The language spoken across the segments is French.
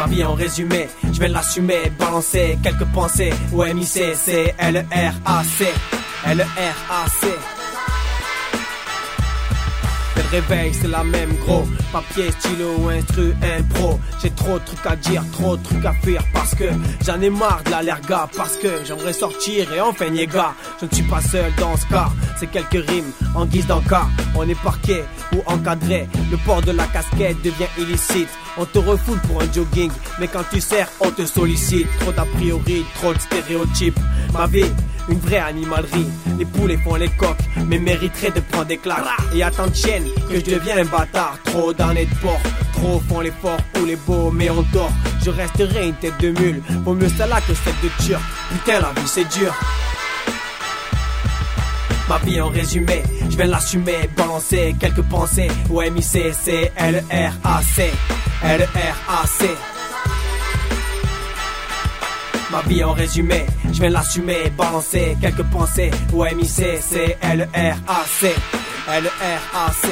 Ma vie en résumé, je vais l'assumer, balancer quelques pensées. Au MIC, c'est L-E-R-A-C, L-E-R-A-C. Le réveil c'est la même gros. Papier, stylo, instru, impro. J'ai trop de trucs à dire, trop de trucs à faire. Parce que j'en ai marre de la lerga. Parce que j'aimerais sortir et enfin niéga. Je ne suis pas seul dans ce cas. C'est quelques rimes en guise d'encas. On est parqué ou encadré. Le port de la casquette devient illicite. On te refoule pour un jogging, mais quand tu sers, on te sollicite. Trop d'a priori, trop de stéréotypes. Ma vie, une vraie animalerie. Les poulets font les coques, mais mériteraient de prendre des claques. Et à tant de chiennes que je deviens un bâtard. Trop d'années de porc, trop font l'effort pour les beaux, mais on dort. Je resterai une tête de mule, vaut mieux celle-là que celle de turc. Putain, la vie c'est dur. Ma vie en résumé, je vais l'assumer, balancer quelques pensées. Au MIC, c'est L-E-R-A-C, L-E-R-A-C. Ma vie en résumé, je vais l'assumer, balancer quelques pensées. Au MIC, c'est L-E-R-A-C, L-E-R-A-C.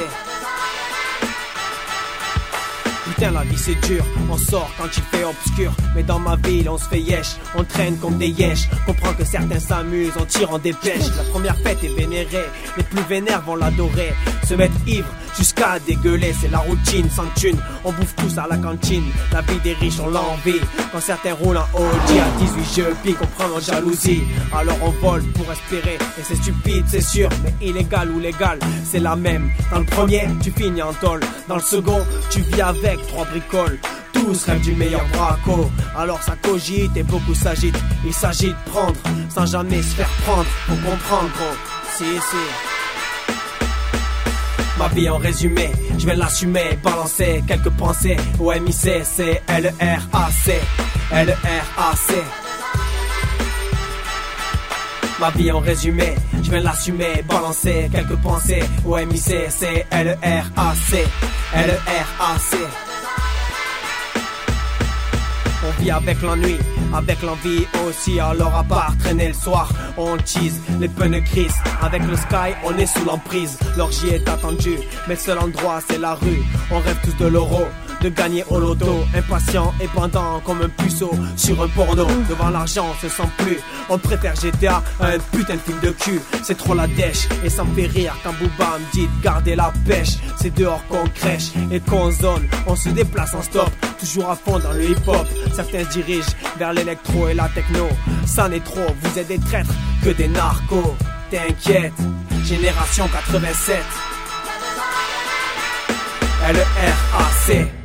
Putain, la vie c'est dur, on sort quand il fait obscur. Mais dans ma ville on se fait yesh, on traîne comme des yesh. Comprends que certains s'amusent en tirant des pêches. La première fête est vénérée, les plus vénères vont l'adorer. Se mettre ivre jusqu'à dégueuler, c'est la routine sans thune. On bouffe tous à la cantine, la vie des riches on l'envie. Quand certains roulent en Audi à 18 jeux pique, on prend en jalousie. Alors on vole pour espérer, et c'est stupide c'est sûr. Mais illégal ou légal, c'est la même. Dans le premier, tu finis en tôle. Dans le second, tu vis avec 3 bricoles. Tous rêvent du meilleur braco. Alors ça cogite et beaucoup s'agitent. Il s'agit de prendre sans jamais se faire prendre. Faut comprendre gros, si. Ma vie en résumé, je vais l'assumer, balancer quelques pensées. Au MIC, c'est L-E-R-A-C, L-E-R-A-C. Ma vie en résumé, je vais l'assumer, balancer quelques pensées. Au MIC, c'est L-E-R-A-C, L-E-R-A-C. On vit avec l'ennui, avec l'envie aussi. Alors à part traîner le soir, on tease les pneus gris. Avec le sky, on est sous l'emprise. L'orgie est attendue, mais le seul endroit c'est la rue. On rêve tous de l'euro, de gagner au loto. Impatient et pendant comme un puceau sur un porno. Devant l'argent on se sent plus. On préfère GTA à un putain de film de cul. C'est trop la dèche et ça me fait rire quand Booba me dit de garder la pêche. C'est dehors qu'on crèche et qu'on zone. On se déplace en stop, toujours à fond dans le hip-hop. Certains se dirigent vers l'électro et la techno. Ça n'est trop, vous êtes des traîtres que des narcos. T'inquiète, génération 87. L-E-R-A-C.